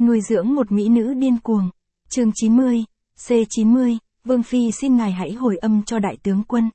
nuôi dưỡng một mỹ nữ điên cuồng. Chương 90, C90, Vương Phi xin ngài hãy hồi âm cho đại tướng quân.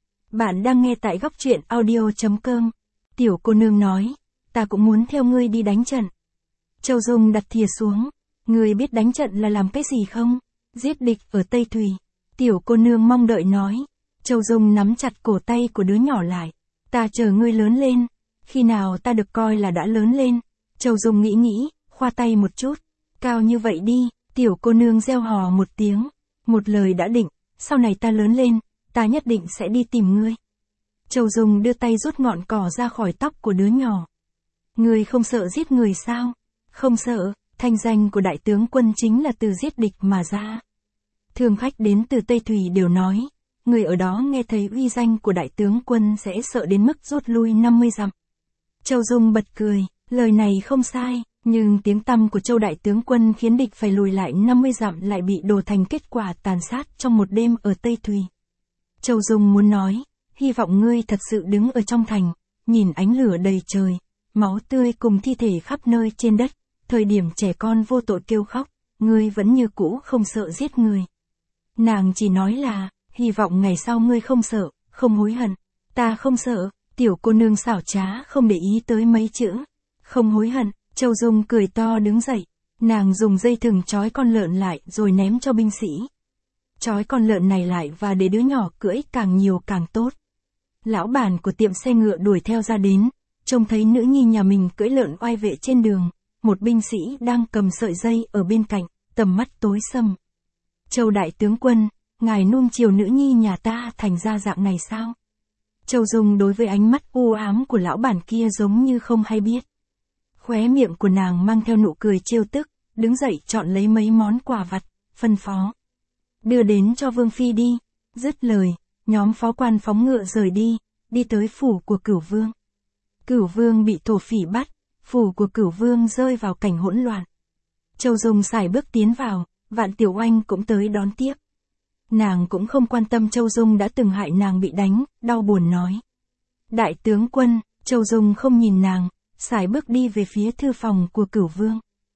Bạn đang nghe tại góc truyện audio.com. Tiểu cô nương nói, ta cũng muốn theo ngươi đi đánh trận. Châu Dung đặt thìa xuống, ngươi biết đánh trận là làm cái gì không? Giết địch ở Tây Thùy. Tiểu cô nương mong đợi nói. Châu Dung nắm chặt cổ tay của đứa nhỏ lại. Ta chờ ngươi lớn lên. Khi nào ta được coi là đã lớn lên? Châu Dung nghĩ, khoa tay một chút. Cao như vậy đi, tiểu cô nương reo hò một tiếng. Một lời đã định, sau này ta lớn lên, ta nhất định sẽ đi tìm ngươi. Châu Dung đưa tay rút ngọn cỏ ra khỏi tóc của đứa nhỏ. Ngươi không sợ giết người sao? Không sợ, thanh danh của đại tướng quân chính là từ giết địch mà ra. Thương khách đến từ Tây Thùy đều nói, người ở đó nghe thấy uy danh của đại tướng quân sẽ sợ đến mức rút lui 50 dặm. Châu Dung bật cười, lời này không sai, nhưng tiếng tăm của Châu đại tướng quân khiến địch phải lùi lại 50 dặm lại bị đổ thành kết quả tàn sát trong một đêm ở Tây Thùy. Châu Dung muốn nói, hy vọng ngươi thật sự đứng ở trong thành, nhìn ánh lửa đầy trời, máu tươi cùng thi thể khắp nơi trên đất, thời điểm trẻ con vô tội kêu khóc, ngươi vẫn như cũ không sợ giết người. Nàng chỉ nói là, hy vọng ngày sau ngươi không sợ, không hối hận. Ta không sợ, tiểu cô nương xảo trá không để ý tới mấy chữ. Không hối hận, Châu Dung cười to đứng dậy. Nàng dùng dây thừng trói con lợn lại rồi ném cho binh sĩ. Trói con lợn này lại và để đứa nhỏ cưỡi càng nhiều càng tốt. Lão bản của tiệm xe ngựa đuổi theo ra đến, trông thấy nữ nhi nhà mình cưỡi lợn oai vệ trên đường. Một binh sĩ đang cầm sợi dây ở bên cạnh, tầm mắt tối sầm. Châu đại tướng quân, ngài nuông chiều nữ nhi nhà ta thành ra dạng này sao? Châu Dung đối với ánh mắt u ám của lão bản kia giống như không hay biết. Khóe miệng của nàng mang theo nụ cười trêu tức, đứng dậy chọn lấy mấy món quà vặt, phân phó. Đưa đến cho Vương Phi đi. Dứt lời, nhóm phó quan phóng ngựa rời đi tới phủ của Cửu Vương. Cửu Vương bị thổ phỉ bắt, phủ của Cửu Vương rơi vào cảnh hỗn loạn. Châu Dung sải bước tiến vào, Vạn Tiểu Oanh cũng tới đón tiếp. Nàng cũng không quan tâm Châu Dung đã từng hại nàng bị đánh, đau buồn nói. Đại tướng quân, Châu Dung không nhìn nàng, sải bước đi về phía thư phòng của Cửu Vương.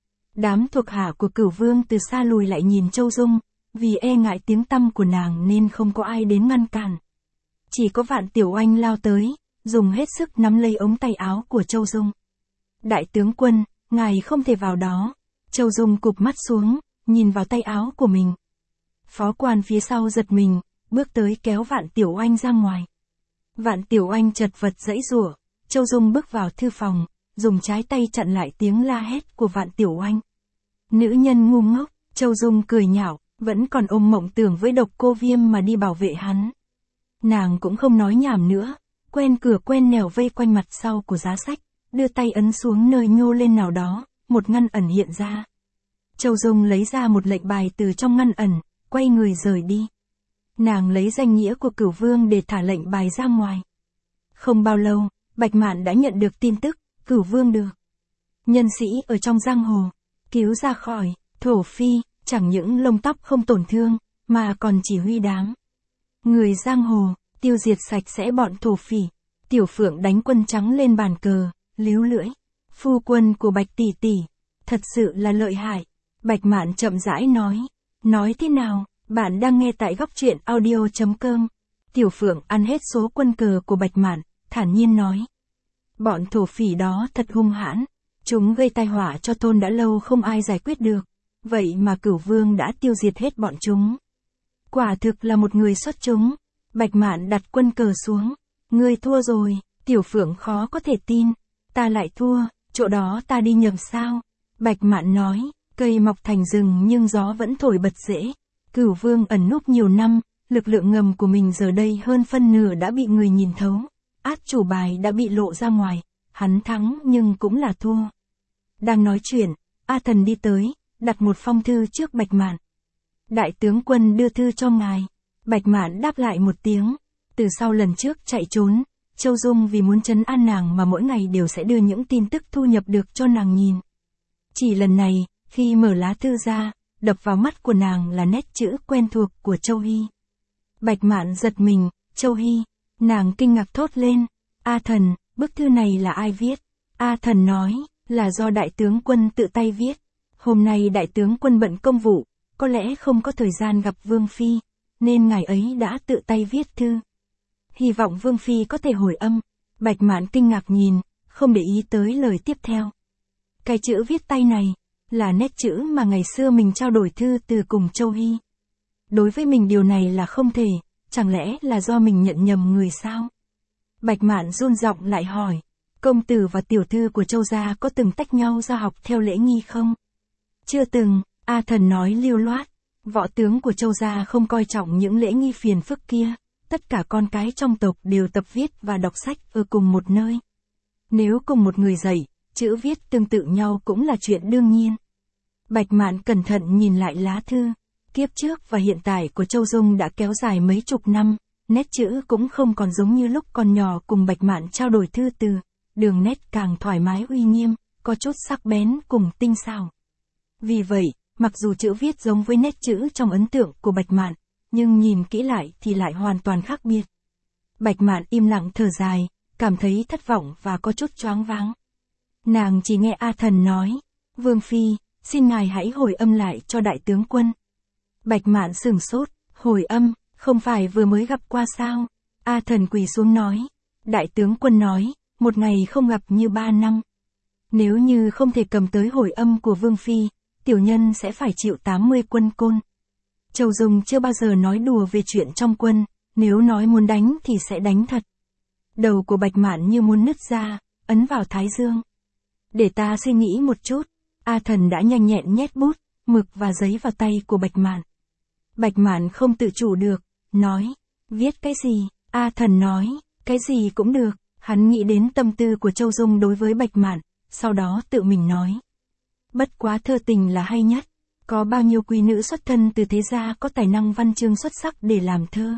Đám thuộc hạ của Cửu Vương từ xa lùi lại nhìn Châu Dung, vì e ngại tiếng tăm của nàng nên không có ai đến ngăn cản. Chỉ có Vạn Tiểu Oanh lao tới, dùng hết sức nắm lấy ống tay áo của Châu Dung. Đại tướng quân, ngài không thể vào đó. Châu Dung cụp mắt xuống, nhìn vào tay áo của mình. Phó quan phía sau giật mình, bước tới kéo Vạn Tiểu Oanh ra ngoài. Vạn Tiểu Oanh chật vật giãy giụa, Châu Dung bước vào thư phòng, dùng trái tay chặn lại tiếng la hét của Vạn Tiểu Oanh. Nữ nhân ngu ngốc, Châu Dung cười nhạo, vẫn còn ôm mộng tưởng với Độc Cô Viêm mà đi bảo vệ hắn. Nàng cũng không nói nhảm nữa, quen cửa quen nẻo vây quanh mặt sau của giá sách, đưa tay ấn xuống nơi nhô lên nào đó, một ngăn ẩn hiện ra. Châu Dung lấy ra một lệnh bài từ trong ngăn ẩn, quay người rời đi. Nàng lấy danh nghĩa của Cửu Vương để thả lệnh bài ra ngoài. Không bao lâu, Bạch Mạn đã nhận được tin tức, Cửu Vương được nhân sĩ ở trong giang hồ cứu ra khỏi thổ phi, chẳng những lông tóc không tổn thương, mà còn chỉ huy đám người giang hồ, tiêu diệt sạch sẽ bọn thổ phỉ. Tiểu Phượng đánh quân trắng lên bàn cờ, líu lưỡi. Phu quân của Bạch tỷ tỷ, thật sự là lợi hại. Bạch Mạn chậm rãi nói. Nói thế nào, bạn đang nghe tại góc truyện audio.com. Tiểu Phượng ăn hết số quân cờ của Bạch Mạn, thản nhiên nói. Bọn thổ phỉ đó thật hung hãn. Chúng gây tai họa cho thôn đã lâu không ai giải quyết được. Vậy mà Cửu Vương đã tiêu diệt hết bọn chúng. Quả thực là một người xuất chúng. Bạch Mạn đặt quân cờ xuống. Ngươi thua rồi. Tiểu Phượng khó có thể tin. Ta lại thua, chỗ đó ta đi nhầm sao? Bạch Mạn nói. Cây mọc thành rừng nhưng gió vẫn thổi bật rễ. Cửu Vương ẩn núp nhiều năm, lực lượng ngầm của mình giờ đây hơn phân nửa đã bị người nhìn thấu. Át chủ bài đã bị lộ ra ngoài, hắn thắng nhưng cũng là thua. Đang nói chuyện, A Thần đi tới, đặt một phong thư trước Bạch Mạn. Đại tướng quân đưa thư cho ngài. Bạch Mạn đáp lại một tiếng. Từ sau lần trước chạy trốn, Châu Dung vì muốn trấn an nàng mà mỗi ngày đều sẽ đưa những tin tức thu nhập được cho nàng nhìn. Chỉ lần này, khi mở lá thư ra, đập vào mắt của nàng là nét chữ quen thuộc của Châu Hy. Bạch Mạn giật mình, Châu Hy, nàng kinh ngạc thốt lên. A Thần, bức thư này là ai viết? A Thần nói, là do đại tướng quân tự tay viết. Hôm nay đại tướng quân bận công vụ, có lẽ không có thời gian gặp Vương Phi, nên ngài ấy đã tự tay viết thư. Hy vọng Vương Phi có thể hồi âm. Bạch Mạn kinh ngạc nhìn, không để ý tới lời tiếp theo. Cái chữ viết tay này, là nét chữ mà ngày xưa mình trao đổi thư từ cùng Châu Hy. Đối với mình điều này là không thể, chẳng lẽ là do mình nhận nhầm người sao? Bạch Mạn run giọng lại hỏi, công tử và tiểu thư của Châu gia có từng tách nhau ra học theo lễ nghi không? Chưa từng, A Thần nói lưu loát, võ tướng của Châu gia không coi trọng những lễ nghi phiền phức kia, tất cả con cái trong tộc đều tập viết và đọc sách ở cùng một nơi. Nếu cùng một người dạy, chữ viết tương tự nhau cũng là chuyện đương nhiên. Bạch Mạn cẩn thận nhìn lại lá thư, kiếp trước và hiện tại của Châu Dung đã kéo dài mấy chục năm, nét chữ cũng không còn giống như lúc còn nhỏ cùng Bạch Mạn trao đổi thư từ, đường nét càng thoải mái uy nghiêm, có chút sắc bén cùng tinh xảo. Vì vậy, mặc dù chữ viết giống với nét chữ trong ấn tượng của Bạch Mạn, nhưng nhìn kỹ lại thì lại hoàn toàn khác biệt. Bạch Mạn im lặng thở dài, cảm thấy thất vọng và có chút choáng váng. Nàng chỉ nghe A Thần nói, Vương Phi, xin ngài hãy hồi âm lại cho đại tướng quân. Bạch Mạn sửng sốt, hồi âm, không phải vừa mới gặp qua sao? A Thần quỳ xuống nói, đại tướng quân nói, một ngày không gặp như 3 năm. Nếu như không thể cầm tới hồi âm của Vương Phi, tiểu nhân sẽ phải chịu 80 quân côn. Châu Dung chưa bao giờ nói đùa về chuyện trong quân, nếu nói muốn đánh thì sẽ đánh thật. Đầu của Bạch Mạn như muốn nứt ra, ấn vào thái dương. Để ta suy nghĩ một chút, A Thần đã nhanh nhẹn nhét bút, mực và giấy vào tay của Bạch Mạn. Bạch Mạn không tự chủ được, nói, viết cái gì? A Thần nói, cái gì cũng được, hắn nghĩ đến tâm tư của Châu Dung đối với Bạch Mạn, sau đó tự mình nói. Bất quá thơ tình là hay nhất, có bao nhiêu quý nữ xuất thân từ thế gia có tài năng văn chương xuất sắc để làm thơ.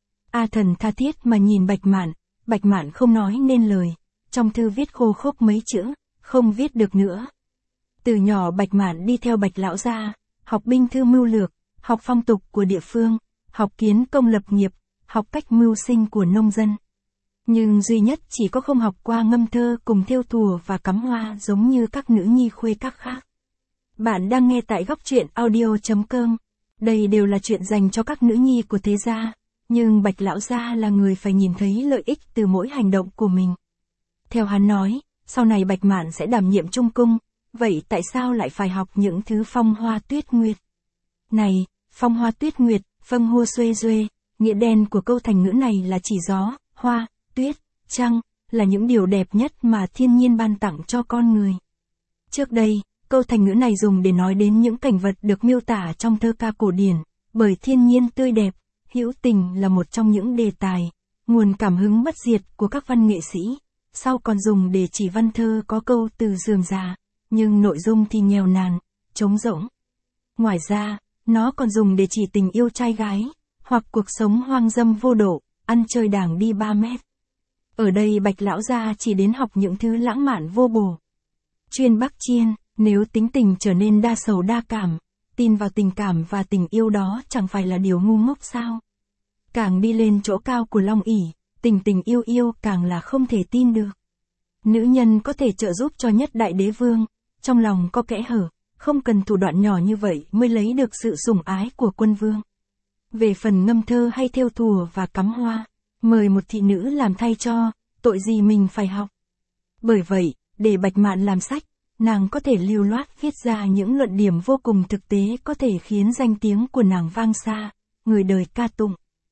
A Thần tha thiết mà nhìn Bạch Mạn không nói nên lời, trong thư viết khô khốc mấy chữ, không viết được nữa. Từ nhỏ Bạch Mạn đi theo Bạch lão gia, học binh thư mưu lược, học phong tục của địa phương, học kiến công lập nghiệp, học cách mưu sinh của nông dân. Nhưng duy nhất chỉ có không học qua ngâm thơ cùng thêu thùa và cắm hoa giống như các nữ nhi khuê các khác. Bạn đang nghe tại góc truyện audio.com. Đây đều là chuyện dành cho các nữ nhi của thế gia, nhưng Bạch lão gia là người phải nhìn thấy lợi ích từ mỗi hành động của mình. Theo hắn nói, sau này Bạch Mạn sẽ đảm nhiệm trung cung, vậy tại sao lại phải học những thứ phong hoa tuyết nguyệt? Này, phong hoa tuyết nguyệt, phong hua xuê duê, nghĩa đen của câu thành ngữ này là chỉ gió, hoa, tuyết, trăng, là những điều đẹp nhất mà thiên nhiên ban tặng cho con người. Trước đây, câu thành ngữ này dùng để nói đến những cảnh vật được miêu tả trong thơ ca cổ điển, bởi thiên nhiên tươi đẹp, hữu tình là một trong những đề tài, nguồn cảm hứng bất diệt của các văn nghệ sĩ, sau còn dùng để chỉ văn thơ có câu từ rườm rà, nhưng nội dung thì nghèo nàn, trống rỗng. Ngoài ra, nó còn dùng để chỉ tình yêu trai gái, hoặc cuộc sống hoang dâm vô độ, ăn chơi đàng đi 3 mét. Ở đây Bạch lão gia chỉ đến học những thứ lãng mạn vô bổ. Chuyên Bắc Chiên, nếu tính tình trở nên đa sầu đa cảm, tin vào tình cảm và tình yêu đó chẳng phải là điều ngu ngốc sao? Càng đi lên chỗ cao của Long ỷ, tình tình yêu yêu càng là không thể tin được. Nữ nhân có thể trợ giúp cho nhất đại đế vương, trong lòng có kẽ hở, không cần thủ đoạn nhỏ như vậy mới lấy được sự sủng ái của quân vương. Về phần ngâm thơ hay thêu thùa và cắm hoa, mời một thị nữ làm thay cho, tội gì mình phải học. Bởi vậy, để Bạch Mạn làm sách, nàng có thể lưu loát viết ra những luận điểm vô cùng thực tế có thể khiến danh tiếng của nàng vang xa, người đời ca tụng.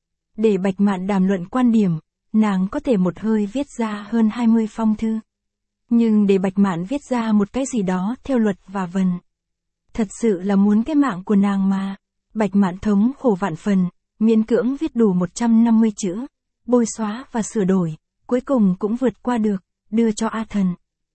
Để Bạch Mạn đàm luận quan điểm, nàng có thể một hơi viết ra hơn 20 phong thư. Nhưng để Bạch Mạn viết ra một cái gì đó theo luật và vần, thật sự là muốn cái mạng của nàng mà. Bạch Mạn thống khổ vạn phần, miễn cưỡng viết đủ 150 chữ, bôi xóa và sửa đổi, cuối cùng cũng vượt qua được, đưa cho A Thần.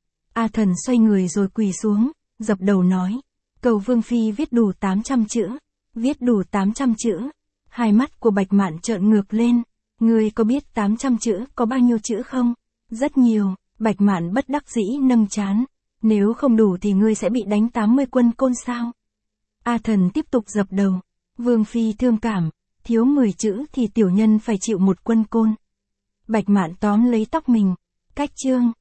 A Thần xoay người rồi quỳ xuống, dập đầu nói, cầu Vương Phi viết đủ 800 chữ, viết đủ 800 chữ. Hai mắt của Bạch Mạn trợn ngược lên, ngươi có biết 800 chữ có bao nhiêu chữ không? Rất nhiều. Bạch Mạn bất đắc dĩ nâng trán, nếu không đủ thì ngươi sẽ bị đánh 80 quân côn sao? A Thần tiếp tục dập đầu, Vương Phi thương cảm, thiếu 10 chữ thì tiểu nhân phải chịu 1 quân côn. Bạch Mạn tóm lấy tóc mình, cách chương,